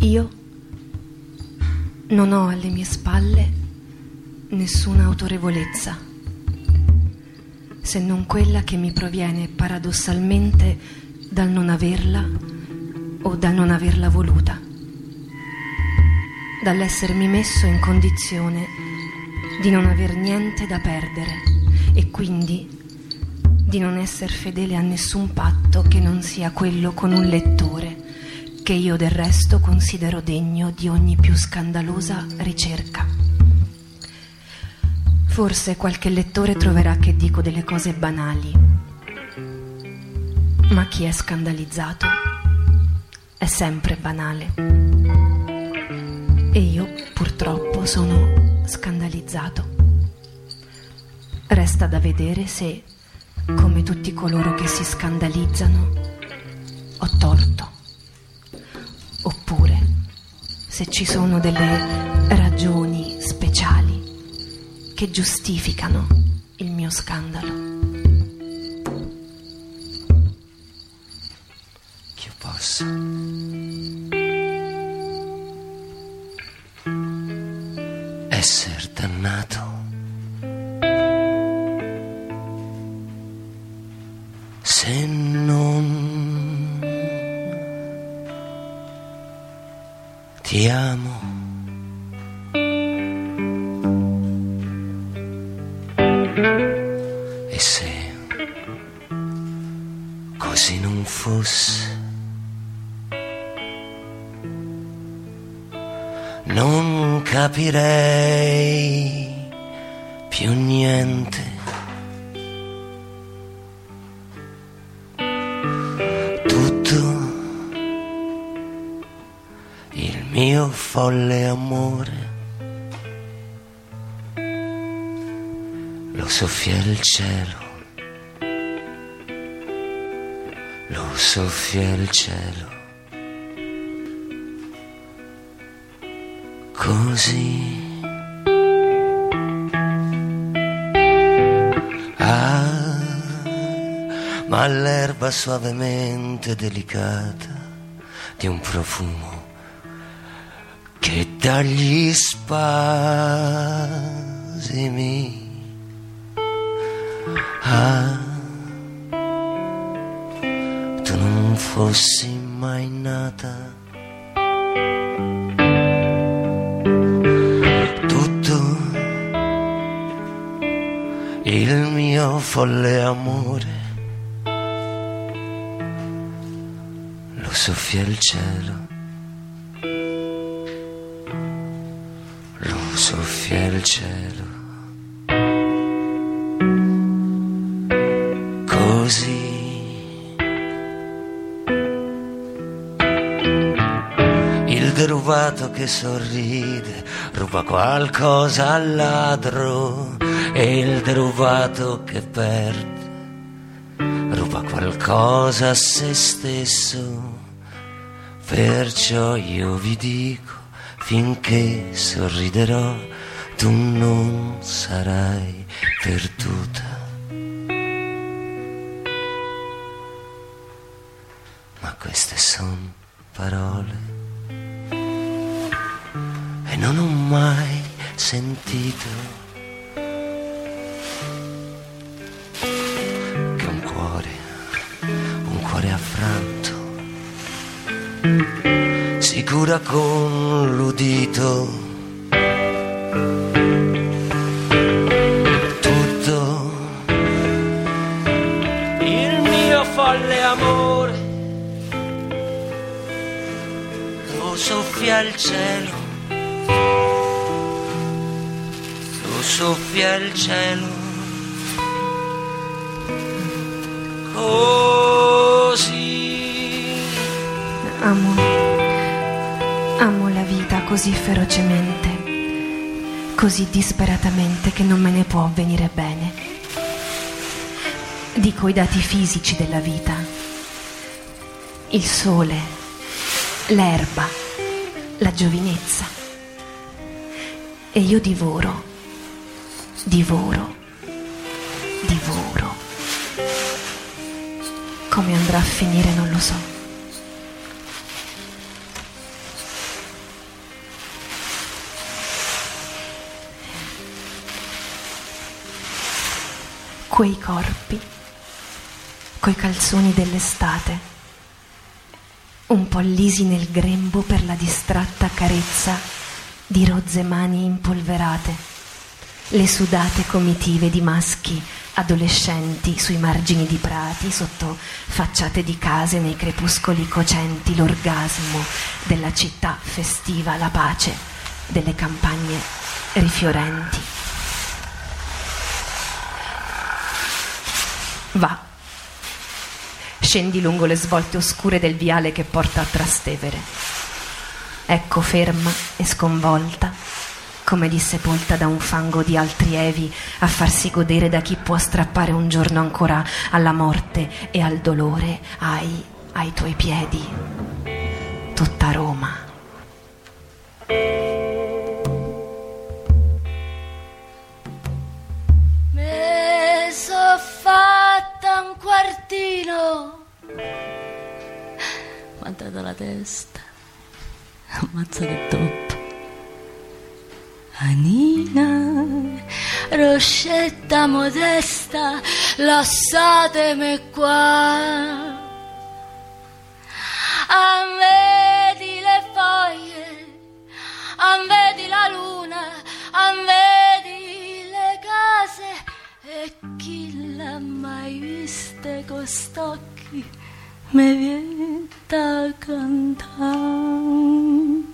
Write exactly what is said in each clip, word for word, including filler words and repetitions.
Io non ho alle mie spalle nessuna autorevolezza, se non quella che mi proviene paradossalmente dal non averla o dal non averla voluta, dall'essermi messo in condizione di non aver niente da perdere e quindi di non essere fedele a nessun patto che non sia quello con un lettore che io del resto considero degno di ogni più scandalosa ricerca. Forse qualche lettore troverà che dico delle cose banali, ma chi è scandalizzato è sempre banale. E io purtroppo sono scandalizzato. Resta da vedere se, come tutti coloro che si scandalizzano, ho torto, oppure se ci sono delle ragioni speciali che giustificano il mio scandalo. Che io possa essere dannato se non ti amo. E se così non fosse, non capirei più niente. Tutto il mio folle amore lo soffia il cielo, lo soffia il cielo, così. Ah, ma l'erba suavemente delicata di un profumo che dagli spasimi. Ah, tu non fossi mai nata, tutto il mio folle amore lo soffia il cielo, lo soffia il cielo, così. Il derubato che sorride ruba qualcosa al ladro, e il derubato che perde ruba qualcosa a se stesso. Perciò io vi dico, finché sorriderò, tu non sarai perduta. Ma queste son parole e non ho mai sentito che un cuore, un cuore affranto si cura con l'udito. Tutto il mio folle amore lo soffia il cielo, lo soffia il cielo, così. Amo, amo la vita così ferocemente, così disperatamente che non me ne può venire bene. Dico i dati fisici della vita: il sole, l'erba, la giovinezza. E io divoro, divoro, divoro. Come andrà a finire non lo so. quei corpi, coi calzoni dell'estate, un po' lisi nel grembo per la distratta carezza di rozze mani impolverate, le sudate comitive di maschi adolescenti sui margini di prati, sotto facciate di case nei crepuscoli cocenti, l'orgasmo della città festiva, la pace delle campagne rifiorenti. Va, scendi lungo le svolte oscure del viale che porta a Trastevere. Ecco ferma e sconvolta, come dissepolta da un fango di altri evi, a farsi godere da chi può strappare un giorno ancora alla morte e al dolore, ai, ai tuoi piedi, tutta Roma. Me so fatta un quartino, quanta dalla testa, ammazza che toppo. Anina, Roscetta modesta, lasciatemi qua. Anvedi le foglie, anvedi la luna, anvedi le case, e chi l'ha mai viste con st'occhi mi viene da cantare.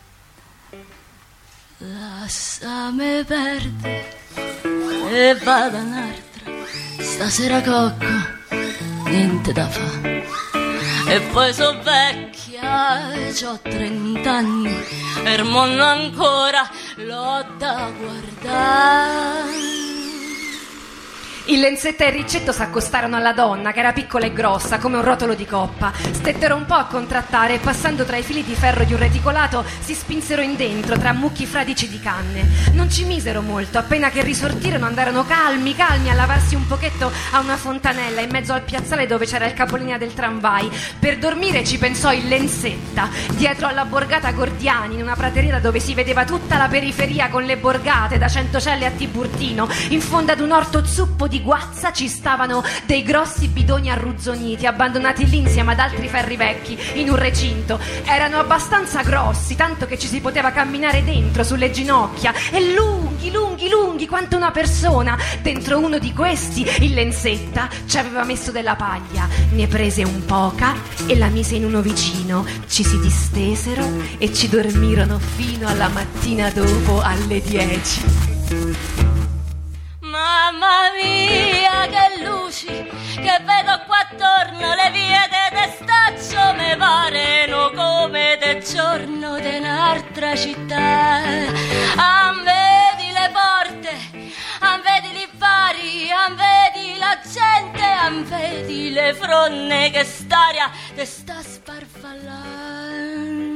Lasciami perdere e vado un'altra, stasera cocco, niente da fare. E poi so vecchia, c'ho trent'anni, e il mondo ancora l'ho da guardare. Il Lenzetta e il Riccetto s'accostarono alla donna, che era piccola e grossa, come un rotolo di coppa. Stettero un po' a contrattare e, passando tra i fili di ferro di un reticolato, si spinsero in dentro, tra mucchi fradici di canne. Non ci misero molto, appena che risortirono andarono calmi, calmi, a lavarsi un pochetto a una fontanella in mezzo al piazzale dove c'era il capolinea del tramvai. Per dormire ci pensò il Lenzetta, dietro alla borgata Gordiani, in una prateria dove si vedeva tutta la periferia con le borgate, da Centocelle a Tiburtino. In fondo ad un orto zuppo di guazza ci stavano dei grossi bidoni arruzzoniti, abbandonati lì insieme ad altri ferri vecchi in un recinto. Erano abbastanza grossi, tanto che ci si poteva camminare dentro sulle ginocchia, e lunghi, lunghi, lunghi quanto una persona. Dentro uno di questi il Lenzetta ci aveva messo della paglia, ne prese un poca e la mise in uno vicino. Ci si distesero e ci dormirono fino alla mattina dopo, alle dieci. Mamma mia, che luci che vedo qua attorno, le vie de destaccio me pareno come de giorno de un'altra città. Anvedi le porte, anvedi li vari, anvedi la gente, anvedi le fronne che st'aria te sta sparfallando.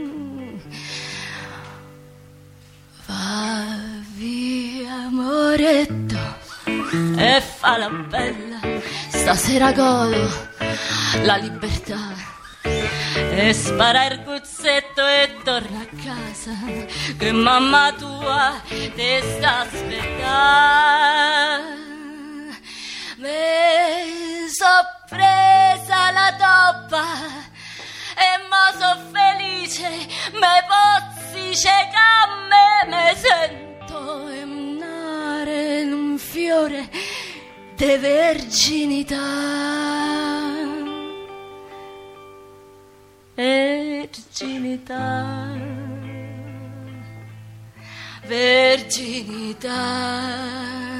Va via, amoretto, e fa la bella, stasera godo la libertà. E spara il cuzzetto e torna a casa, che mamma tua te sta aspettando. Me so presa la toppa e mo so felice, me pozzi cecamme, me sento emanare in un fiore de verginità. Verginità, verginità.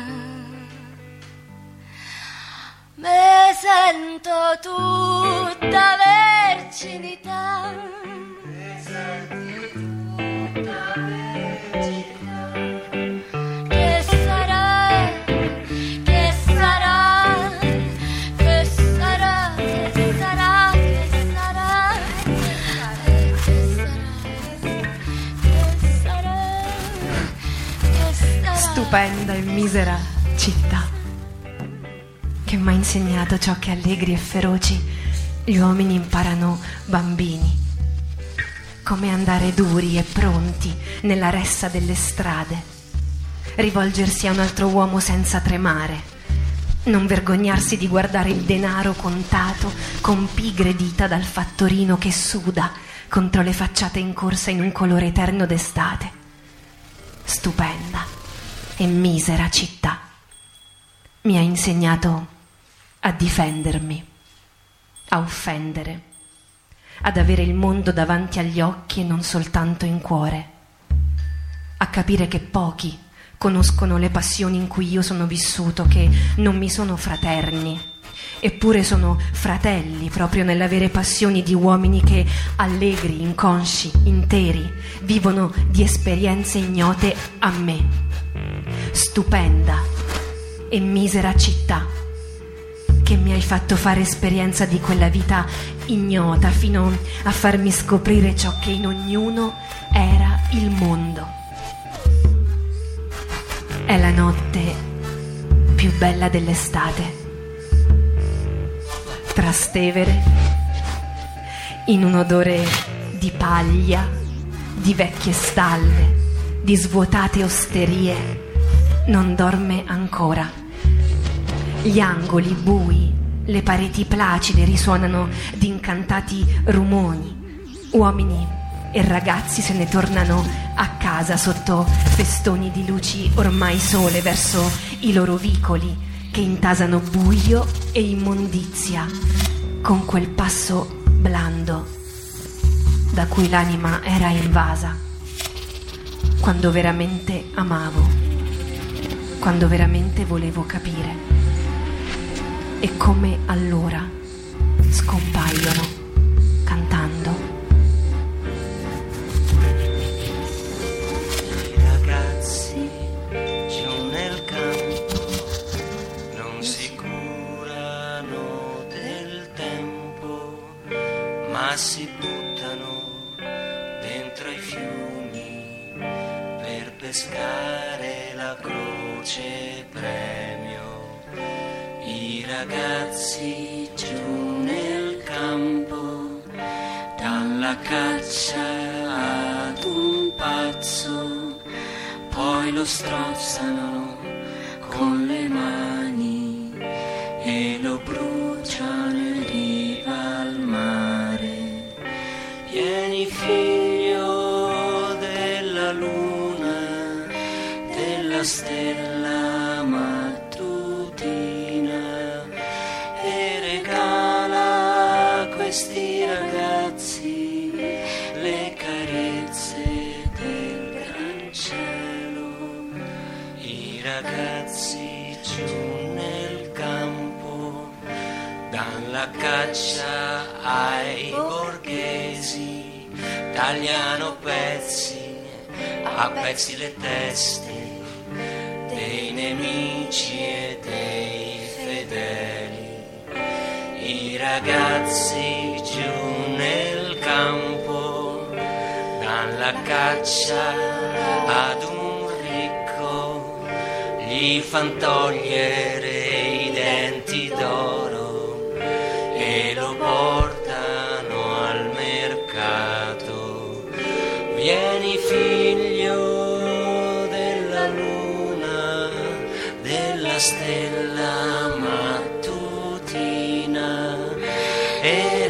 Me sento tutta verginità. Me senti tutta verginità. Che sarà, che sarà, che sarà, che sarà, che sarà, che sarà, che sarà. Stupenda e misera città, che m'ha insegnato ciò che allegri e feroci gli uomini imparano bambini, come andare duri e pronti nella ressa delle strade, rivolgersi a un altro uomo senza tremare, Non vergognarsi di guardare il denaro contato con pigre dita dal fattorino che suda contro le facciate in corsa in un colore eterno d'estate. Stupenda e misera città. Mi ha insegnato a difendermi, a offendere, ad avere il mondo davanti agli occhi e non soltanto in cuore, a capire che pochi conoscono le passioni in cui io sono vissuto, che non mi sono fraterni, eppure sono fratelli proprio nell'avere passioni di uomini che, allegri, inconsci, interi, vivono di esperienze ignote a me. Stupenda e misera città, che mi hai fatto fare esperienza di quella vita ignota fino a farmi scoprire ciò che in ognuno era il mondo. È la notte più bella dell'estate. Trastevere, in un odore di paglia, di vecchie stalle, di svuotate osterie, non dorme ancora. Gli angoli bui, le pareti placide risuonano di incantati rumori. Uomini e ragazzi se ne tornano a casa sotto festoni di luci ormai sole verso i loro vicoli che intasano buio e immondizia con quel passo blando da cui l'anima era invasa quando veramente amavo, quando veramente volevo capire. E come allora scompaiono cantando. Si buttano dentro i fiumi per pescare la croce premio. I ragazzi giù nel campo, dalla caccia ad un pazzo, poi lo strozzano con le mani e lo bruciano in riva al mare. Vieni figlio della luna, della stella mattutina, e regala a questi ragazzi le carezze del gran cielo. I ragazzi giù nel campo, dalla caccia ai borghesi, tagliano pezzi a pezzi le teste dei nemici e dei fedeli. I ragazzi giù nel campo, dalla caccia ad un ricco, gli fan togliere i denti d'oro e lo portano al mercato. Vieni figlio della luna, della stella mattutina, e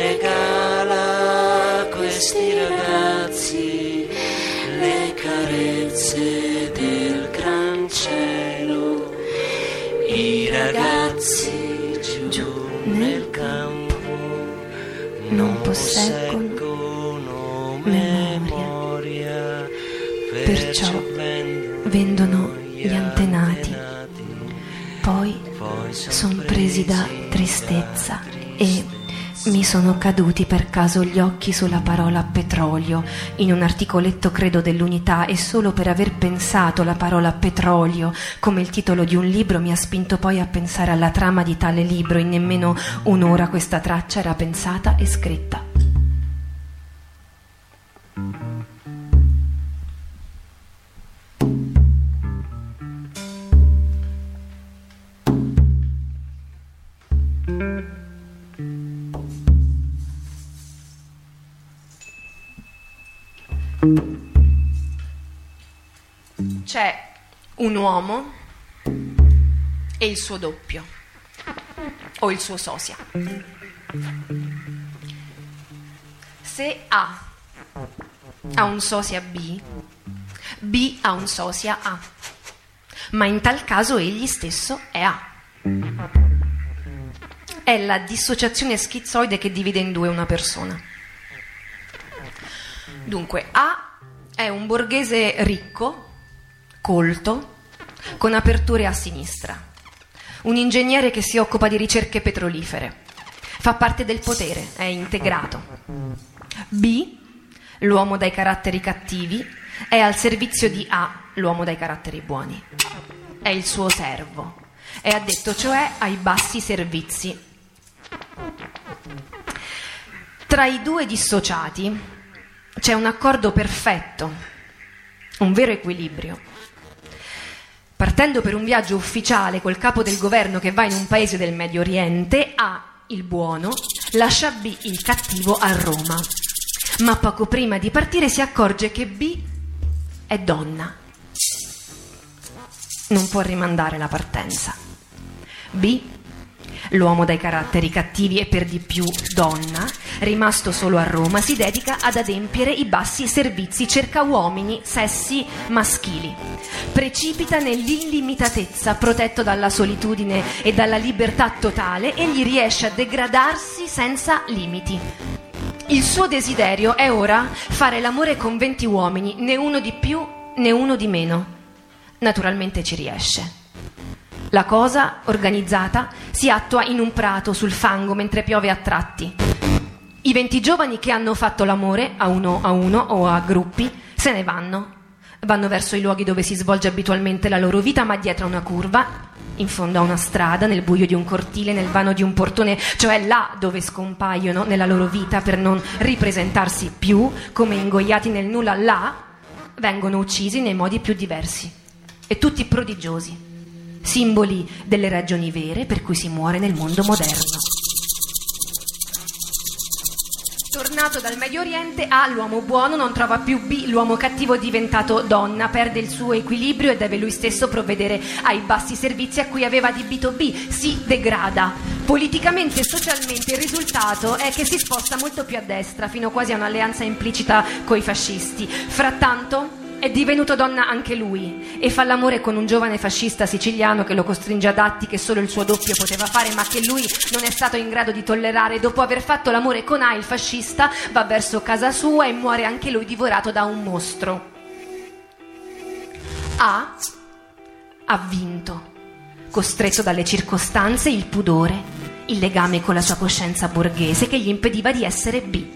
regala a questi ragazzi le carezze del gran cielo. I ragazzi giù, giù nel campo non posseggono memoria, perciò vendono gli antenati, poi son presi da tristezza e mi sono caduti per caso gli occhi sulla parola petrolio in un articoletto credo dell'Unità, e solo per aver pensato la parola petrolio come il titolo di un libro mi ha spinto poi a pensare alla trama di tale libro. In nemmeno un'ora questa traccia era pensata e scritta. C'è un uomo e il suo doppio. o il suo sosia. Se A ha un sosia B, B ha un sosia A, ma in tal caso egli stesso è A. È la dissociazione schizoide che divide in due una persona. Dunque, A è un borghese ricco, colto, con aperture a sinistra, un ingegnere che si occupa di ricerche petrolifere, fa parte del potere, è integrato. B, l'uomo dai caratteri cattivi, è al servizio di A, l'uomo dai caratteri buoni. È il suo servo, è addetto cioè ai bassi servizi. Tra i due dissociati c'è un accordo perfetto, un vero equilibrio. Partendo per un viaggio ufficiale col capo del governo che va in un paese del Medio Oriente, A, il buono, lascia B, il cattivo, a Roma. Ma poco prima di partire si accorge che B è donna. Non può rimandare la partenza. B, l'uomo dai caratteri cattivi e per di più donna, rimasto solo a Roma, si dedica ad adempiere i bassi servizi, cerca uomini, sessi maschili. Precipita nell'illimitatezza, protetto dalla solitudine e dalla libertà totale, e gli riesce a degradarsi senza limiti. Il suo desiderio è ora fare l'amore con venti uomini, né uno di più né uno di meno. Naturalmente ci riesce. La cosa, organizzata, si attua in un prato sul fango mentre piove a tratti. I venti giovani che hanno fatto l'amore, a uno a uno o a gruppi, se ne vanno. Vanno verso i luoghi dove si svolge abitualmente la loro vita, ma dietro una curva, in fondo a una strada, nel buio di un cortile, nel vano di un portone, cioè là dove scompaiono nella loro vita per non ripresentarsi più, come ingoiati nel nulla, là vengono uccisi nei modi più diversi, e tutti prodigiosi, simboli delle ragioni vere per cui si muore nel mondo moderno. Tornato dal Medio Oriente, A, l'uomo buono, non trova più B, l'uomo cattivo diventato donna, perde il suo equilibrio e deve lui stesso provvedere ai bassi servizi a cui aveva adibito B, si degrada. Politicamente e socialmente il risultato è che si sposta molto più a destra, fino quasi a un'alleanza implicita coi fascisti. Frattanto è divenuto donna anche lui e fa l'amore con un giovane fascista siciliano che lo costringe ad atti che solo il suo doppio poteva fare, ma che lui non è stato in grado di tollerare. Dopo aver fatto l'amore con A, il fascista va verso casa sua e muore anche lui divorato da un mostro. A ha vinto, costretto dalle circostanze, il pudore, il legame con la sua coscienza borghese che gli impediva di essere B,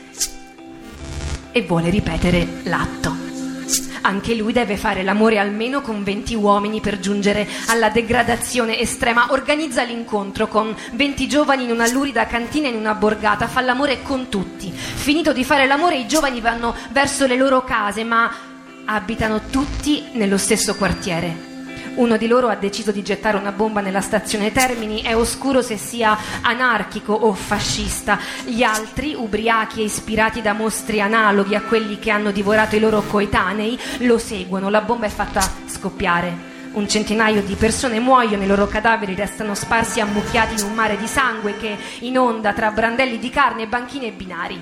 e vuole ripetere l'atto. Anche lui deve fare l'amore almeno con venti uomini per giungere alla degradazione estrema. Organizza l'incontro con venti giovani in una lurida cantina in una borgata, fa l'amore con tutti. Finito di fare l'amore, i giovani vanno verso le loro case, ma abitano tutti nello stesso quartiere. Uno di loro ha deciso di gettare una bomba nella stazione Termini, è oscuro se sia anarchico o fascista. Gli altri, ubriachi e ispirati da mostri analoghi a quelli che hanno divorato i loro coetanei, lo seguono. La bomba è fatta scoppiare. Un centinaio di persone muoiono, i loro cadaveri restano sparsi ammucchiati in un mare di sangue che inonda tra brandelli di carne, banchine e binari.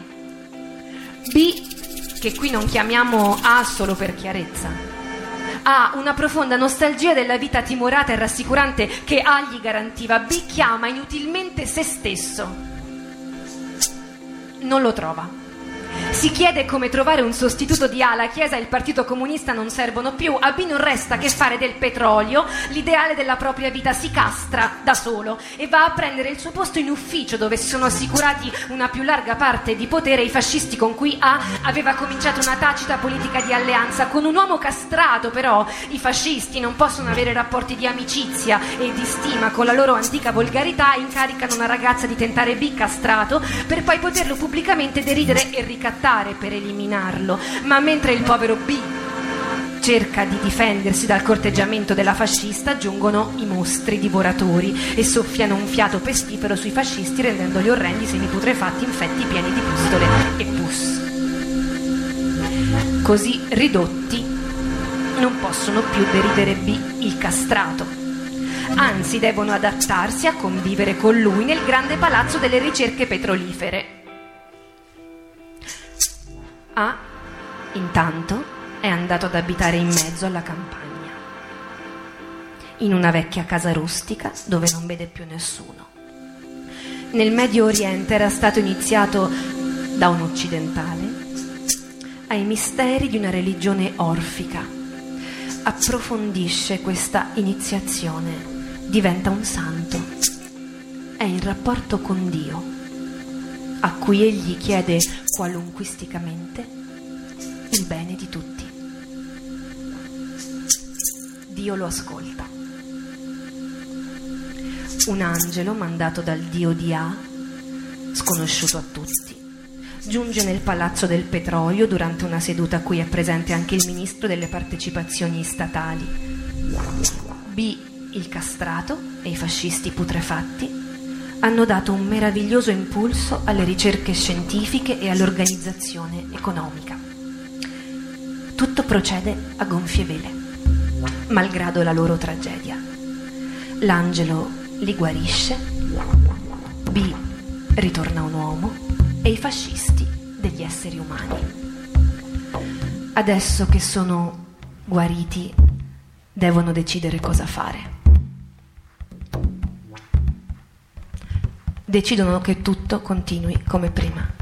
B, che qui non chiamiamo A solo per chiarezza, ha una profonda nostalgia della vita timorata e rassicurante che A gli garantiva. B chiama inutilmente se stesso. Non lo trova. Si chiede come trovare un sostituto di A. La Chiesa e il Partito Comunista non servono più. A B non resta che fare del petrolio l'ideale della propria vita. Si castra da solo e va a prendere il suo posto in ufficio, dove si sono assicurati una più larga parte di potere i fascisti con cui A aveva cominciato una tacita politica di alleanza. Con un uomo castrato, però, i fascisti non possono avere rapporti di amicizia e di stima. Con la loro antica volgarità incaricano una ragazza di tentare B castrato per poi poterlo pubblicamente deridere e ricattare per eliminarlo. Ma mentre il povero B cerca di difendersi dal corteggiamento della fascista, giungono i mostri divoratori e soffiano un fiato pestifero sui fascisti, rendendoli orrendi semiputrefatti infetti pieni di pustole e pus. Così ridotti non possono più deridere B il castrato. anzi devono adattarsi a convivere con lui nel grande palazzo delle ricerche petrolifere. A, intanto, è andato ad abitare in mezzo alla campagna, in una vecchia casa rustica dove non vede più nessuno. Nel Medio Oriente era stato iniziato da un occidentale ai misteri di una religione orfica. Approfondisce questa iniziazione, diventa un santo, è in rapporto con Dio, a cui egli chiede qualunquisticamente il bene di tutti. Dio lo ascolta. Un angelo mandato dal dio di A, sconosciuto a tutti, giunge nel palazzo del petrolio durante una seduta a cui è presente anche il ministro delle partecipazioni statali. B, il castrato, e i fascisti putrefatti hanno dato un meraviglioso impulso alle ricerche scientifiche e all'organizzazione economica. Tutto procede a gonfie vele, malgrado la loro tragedia. L'angelo li guarisce, B ritorna un uomo e i fascisti degli esseri umani. Adesso che sono guariti, devono decidere cosa fare. Decidono che tutto continui come prima.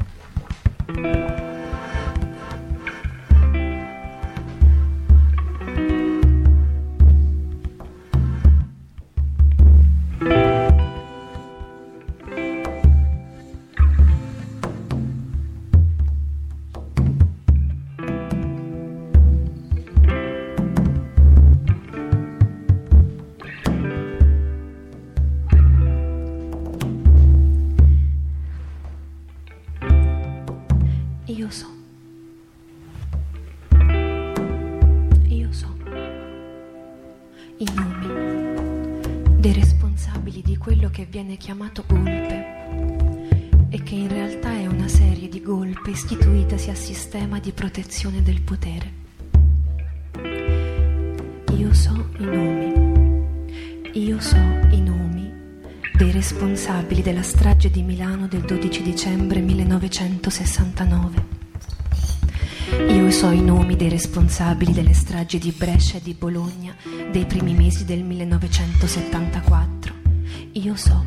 Io so. Io so. I nomi dei responsabili di quello che viene chiamato golpe e che in realtà è una serie di golpe istituitasi a sistema di protezione del potere. Io so i nomi. Io so i nomi dei responsabili della strage di Milano del dodici dicembre millenovecentosessantanove. Io so i nomi dei responsabili delle stragi di Brescia e di Bologna dei primi mesi del millenovecentosettantaquattro. Io so,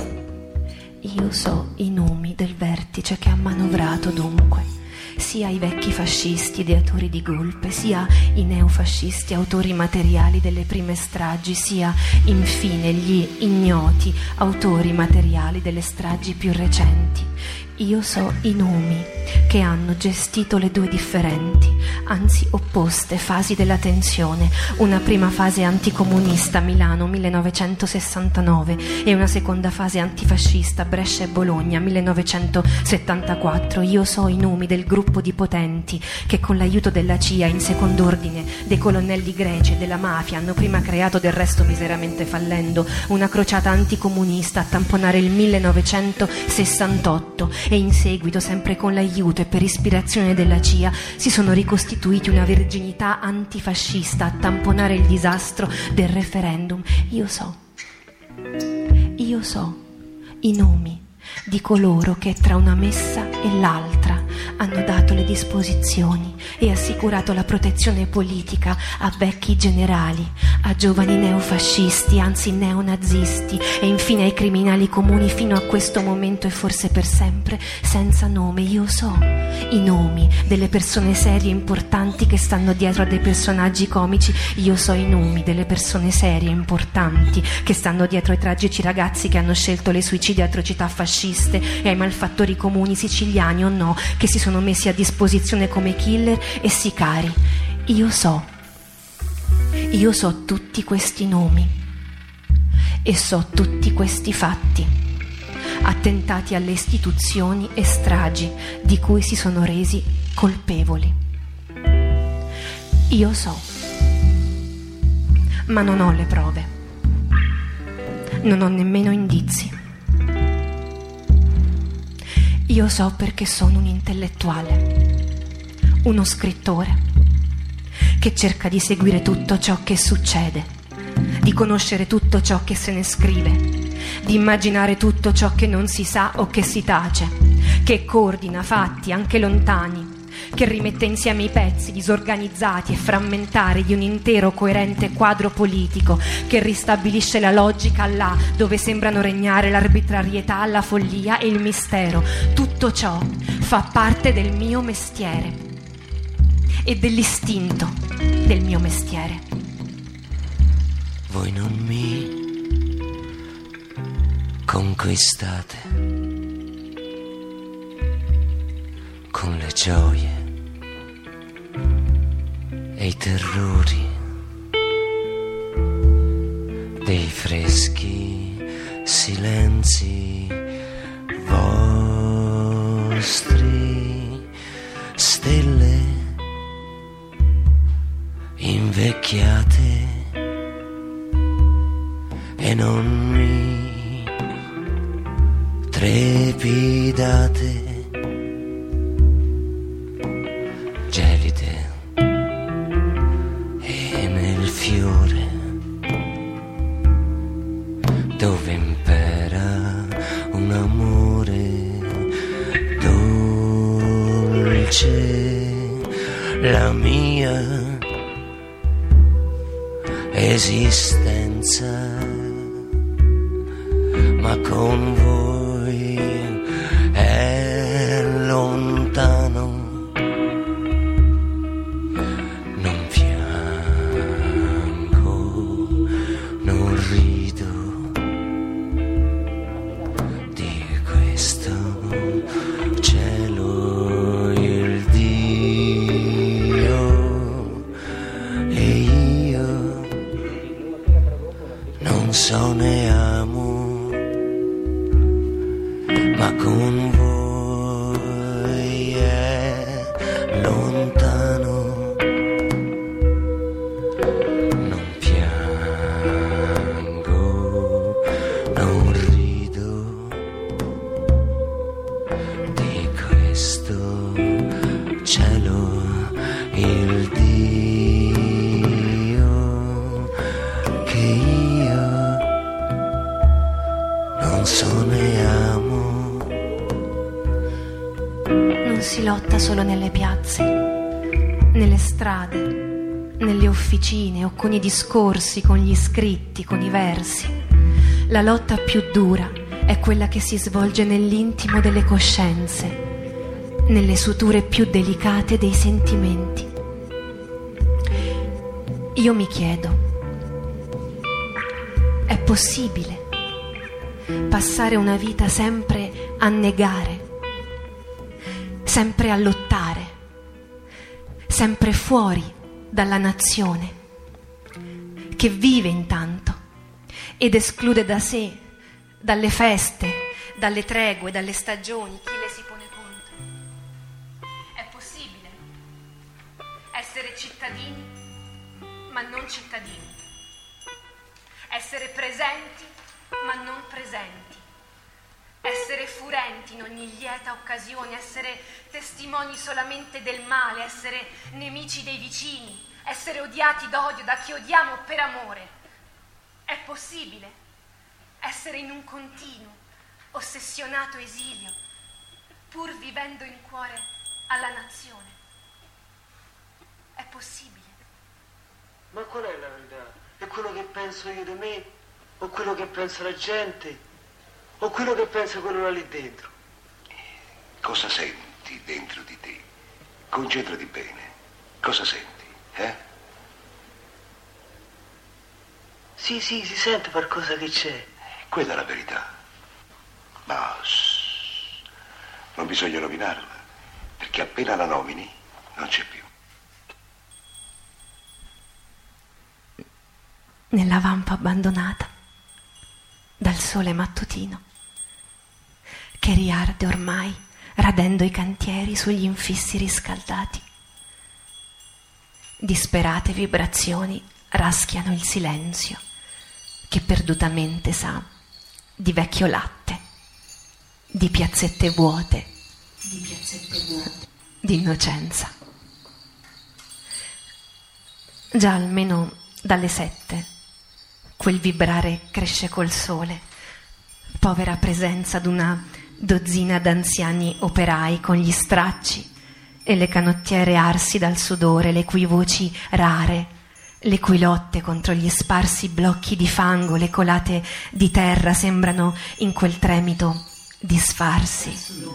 io so i nomi del vertice che ha manovrato dunque sia i vecchi fascisti ideatori di golpe, sia i neofascisti autori materiali delle prime stragi, sia infine gli ignoti autori materiali delle stragi più recenti. Io so i nomi che hanno gestito le due differenti, anzi opposte fasi della tensione, una prima fase anticomunista Milano millenovecentosessantanove e una seconda fase antifascista Brescia e Bologna millenovecentosettantaquattro. Io so i nomi del gruppo di potenti che con l'aiuto della C I A in secondo ordine, dei colonnelli greci e della mafia hanno prima creato, del resto miseramente fallendo, una crociata anticomunista a tamponare il millenovecentosessantotto e in seguito, sempre con l'aiuto e per ispirazione della C I A, si sono ricostituiti una virginità antifascista a tamponare il disastro del referendum. Io so, io so i nomi di coloro che tra una messa e l'altra hanno dato le disposizioni e assicurato la protezione politica a vecchi generali, a giovani neofascisti, anzi neonazisti, e infine ai criminali comuni fino a questo momento e forse per sempre senza nome. Io so i nomi delle persone serie e importanti che stanno dietro a dei personaggi comici. Io so i nomi delle persone serie e importanti che stanno dietro ai tragici ragazzi che hanno scelto le suicide atrocità fasciste e ai malfattori comuni siciliani o no che si sono messi a disposizione come killer e sicari. Io so, io so tutti questi nomi e so tutti questi fatti, attentati alle istituzioni e stragi di cui si sono resi colpevoli. Io so, ma non ho le prove, non ho nemmeno indizi. Io so perché sono un intellettuale, uno scrittore, che cerca di seguire tutto ciò che succede, di di conoscere tutto ciò che se ne scrive, di immaginare tutto ciò che non si sa o che si tace, che coordina fatti anche lontani, che rimette insieme i pezzi disorganizzati e frammentari di un intero coerente quadro politico, che ristabilisce la logica là dove sembrano regnare l'arbitrarietà, la follia e il mistero. Tutto ciò fa parte del mio mestiere e dell'istinto del mio mestiere. Voi non mi conquistate con le gioie e i terrori dei freschi silenzi vostri, stelle invecchiate e non mi trepidate, gelide e nel fiore dove impera un amore dolce, la mia esistenza, ma con voi è lontano. Non piango, non rido di questo cielo, il Dio e io non so ne amo, ma con voi è lontano. Non piango, non rido di questo cielo, il Dio che io non so ne amo. Non si lotta solo nelle piazze, nelle strade, nelle officine o con i discorsi, con gli scritti, con i versi. La lotta più dura è quella che si svolge nell'intimo delle coscienze, nelle suture più delicate dei sentimenti. Io mi chiedo, è possibile passare una vita sempre a negare, sempre a lottare, sempre fuori dalla nazione, che vive intanto ed esclude da sé, dalle feste, dalle tregue, dalle stagioni, chi le si pone contro? È possibile essere cittadini ma non cittadini, essere presenti ma non presenti, essere furenti in ogni lieta occasione, essere testimoni solamente del male, essere nemici dei vicini, essere odiati d'odio da chi odiamo per amore. È possibile essere in un continuo, ossessionato esilio, pur vivendo in cuore alla nazione. È possibile. Ma qual è la verità? È quello che penso io di me? O quello che pensa la gente? O quello che pensa quello là lì dentro? Cosa senti dentro di te? Concentrati bene. Cosa senti, eh? Sì, sì, si sente qualcosa che c'è. Quella è la verità. Ma shh, non bisogna nominarla, perché appena la nomini non c'è più. Nella vampa abbandonata dal sole mattutino che riarde ormai radendo i cantieri sugli infissi riscaldati. Disperate vibrazioni raschiano il silenzio che perdutamente sa di vecchio latte, di piazzette vuote, di piazzette vuote, di innocenza. Già almeno dalle sette Quel vibrare cresce col sole, povera presenza d'una dozzina d'anziani operai con gli stracci e le canottiere arsi dal sudore, le cui voci rare, le cui lotte contro gli sparsi blocchi di fango, le colate di terra sembrano in quel tremito disfarsi.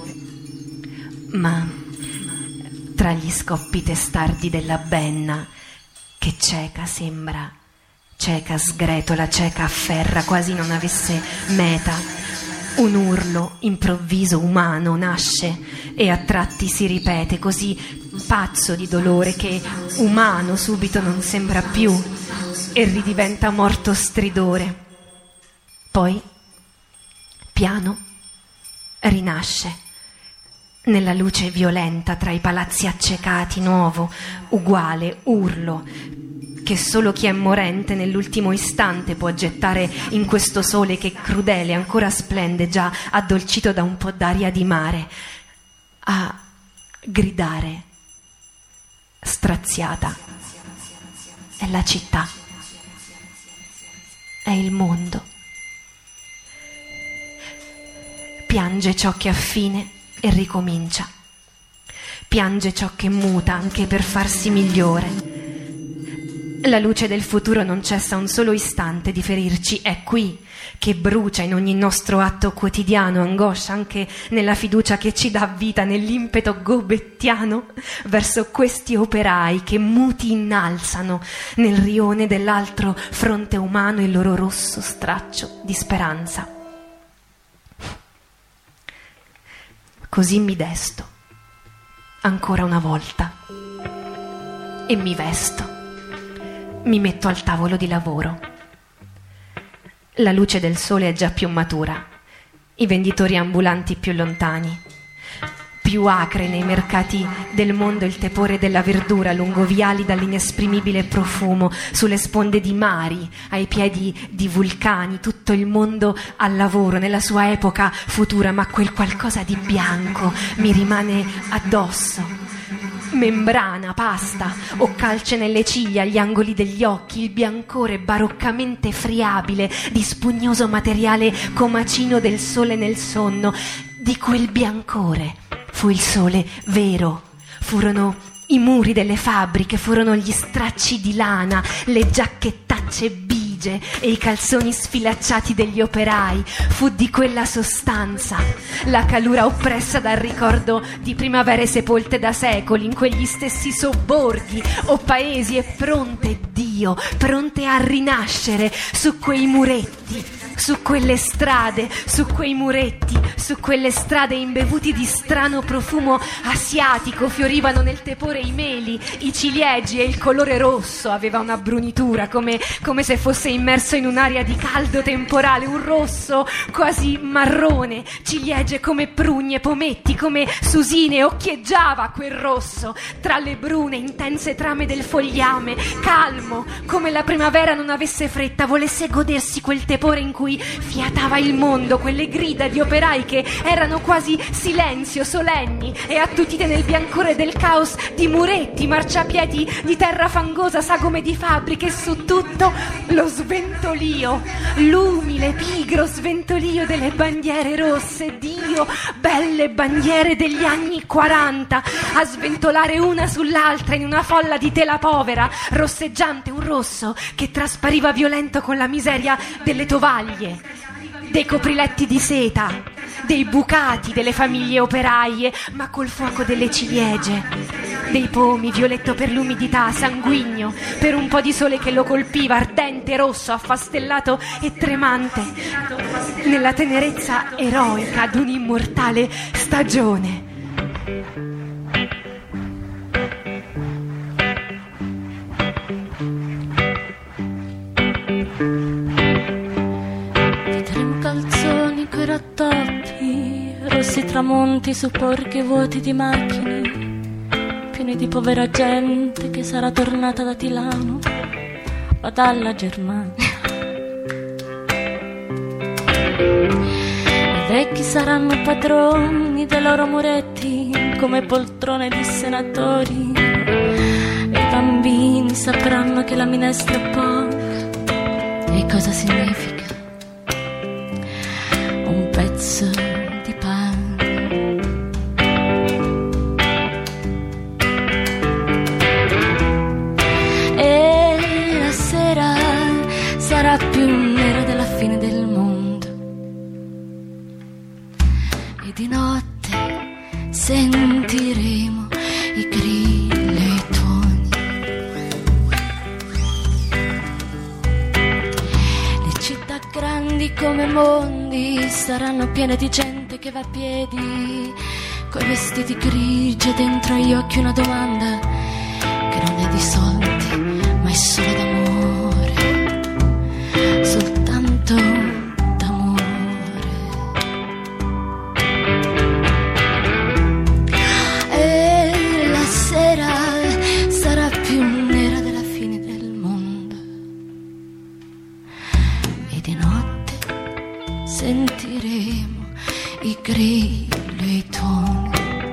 Ma tra gli scoppi testardi della benna, che cieca sembra, cieca sgretola, cieca afferra, quasi non avesse meta, un urlo improvviso umano nasce e a tratti si ripete, così pazzo di dolore che umano subito non sembra più e ridiventa morto stridore. Poi, piano, rinasce nella luce violenta tra i palazzi accecati, nuovo, uguale, urlo, che solo chi è morente nell'ultimo istante può gettare in questo sole che crudele ancora splende, già addolcito da un po' d'aria di mare, a gridare straziata. È la città, è il mondo. Piange ciò che affine e ricomincia. Piange ciò che muta anche per farsi migliore. La luce del futuro non cessa un solo istante di ferirci, è qui che brucia in ogni nostro atto quotidiano, angoscia anche nella fiducia che ci dà vita, nell'impeto gobettiano verso questi operai che muti innalzano nel rione dell'altro fronte umano il loro rosso straccio di speranza. Così mi desto ancora una volta e mi vesto. Mi metto al tavolo di lavoro. La luce del sole è già più matura, i venditori ambulanti più lontani, più acre nei mercati del mondo il tepore della verdura lungo viali dall'inesprimibile profumo, sulle sponde di mari, ai piedi di vulcani, tutto il mondo al lavoro nella sua epoca futura, ma quel qualcosa di bianco mi rimane addosso. Membrana, pasta o calce nelle ciglia, agli angoli degli occhi, il biancore baroccamente friabile di spugnoso materiale comacino del sole nel sonno. Di quel biancore fu il sole vero, furono i muri delle fabbriche, furono gli stracci di lana, le giacchettacce bigie e i calzoni sfilacciati degli operai. Fu di quella sostanza la calura oppressa dal ricordo di primavere sepolte da secoli in quegli stessi sobborghi o paesi, e pronte, Dio, pronte a rinascere su quei muretti, su quelle strade, su quei muretti, su quelle strade imbevuti di strano profumo asiatico. Fiorivano nel tepore i meli, i ciliegi, e il colore rosso aveva una brunitura come, come se fosse immerso in un'aria di caldo temporale, un rosso quasi marrone, ciliegie come prugne, pometti come susine, occhieggiava quel rosso tra le brune intense trame del fogliame, calmo come la primavera non avesse fretta, volesse godersi quel tepore in cui fiatava il mondo, quelle grida di operai che erano quasi silenzio, solenni e attutite nel biancore del caos di muretti, marciapiedi di terra fangosa, sagome di fabbriche, e su tutto lo sventolio, l'umile, pigro sventolio delle bandiere rosse. Dio, belle bandiere degli anni quaranta, a sventolare una sull'altra in una folla di tela povera, rosseggiante, un rosso che traspariva violento con la miseria delle tovaglie, dei copriletti di seta, dei bucati delle famiglie operaie, ma col fuoco delle ciliegie, dei pomi, violetto per l'umidità, sanguigno per un po' di sole che lo colpiva, ardente, rosso, affastellato e tremante, nella tenerezza eroica d'un'immortale stagione. Calzoni coi rattoppi, rossi tramonti su porchi vuoti di macchine, pieni di povera gente che sarà tornata da Tilano o dalla Germania. I vecchi saranno padroni dei loro muretti come poltrone di senatori, e i bambini sapranno che la minestra è poca e i cosa significa un pezzo di pane. E la sera sarà più nera della fine del mondo, e di notte sentiremo i grilli e i tuoni. Le città grandi come mondi saranno piene di gente che va a piedi, coi vestiti grigi e dentro agli occhi una domanda che non è di soldi ma è solo d'amore, soltanto d'amore. E la sera sarà più nera della fine del mondo, e di notte sentiremo i grilli e i tuoni.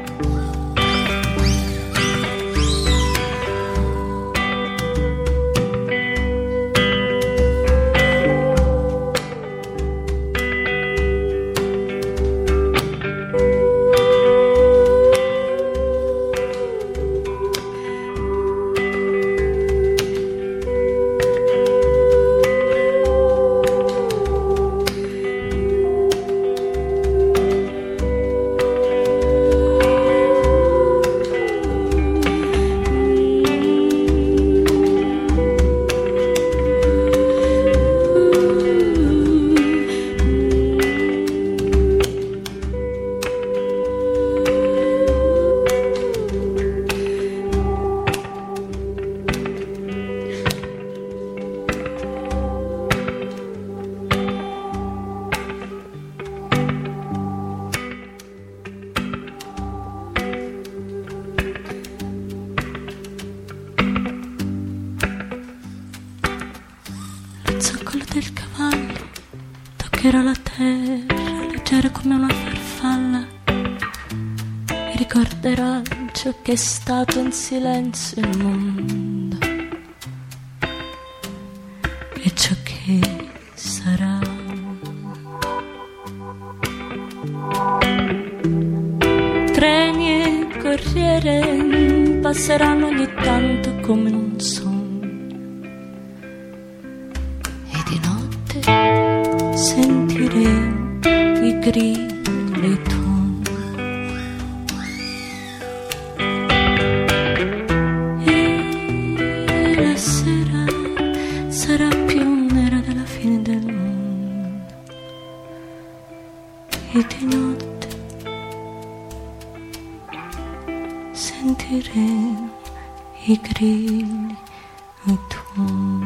Del cavallo toccherà la terra leggera come una farfalla, e ricorderà ciò che è stato in silenzio il mondo e ciò che sarà. Treni e corriere passeranno ogni tanto come in un sogno, sentiremo i grilli e i tuoni. E la sera sarà più nera della fine del mondo, e di notte sentiremo i grilli e i tuoni.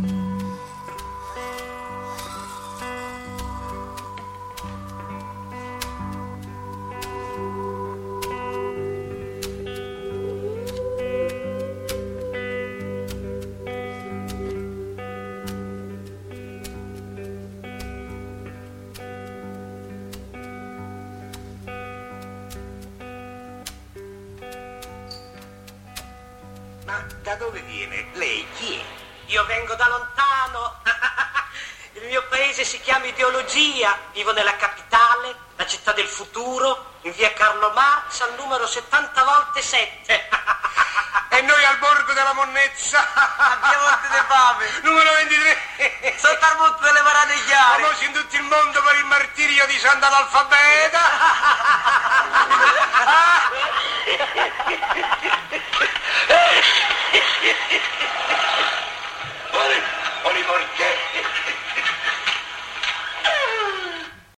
Da dove viene? Lei chi è? Io vengo da lontano. Il mio paese si chiama Ideologia. Vivo nella capitale, la città del futuro, in via Carlo Marx, al numero settanta volte sette. E noi al borgo della monnezza. Via Monte dei Fave, numero ventitré. sotto al monte delle Paradigliare. Famosi in tutto il mondo per il martirio di Sant'Analfabeta.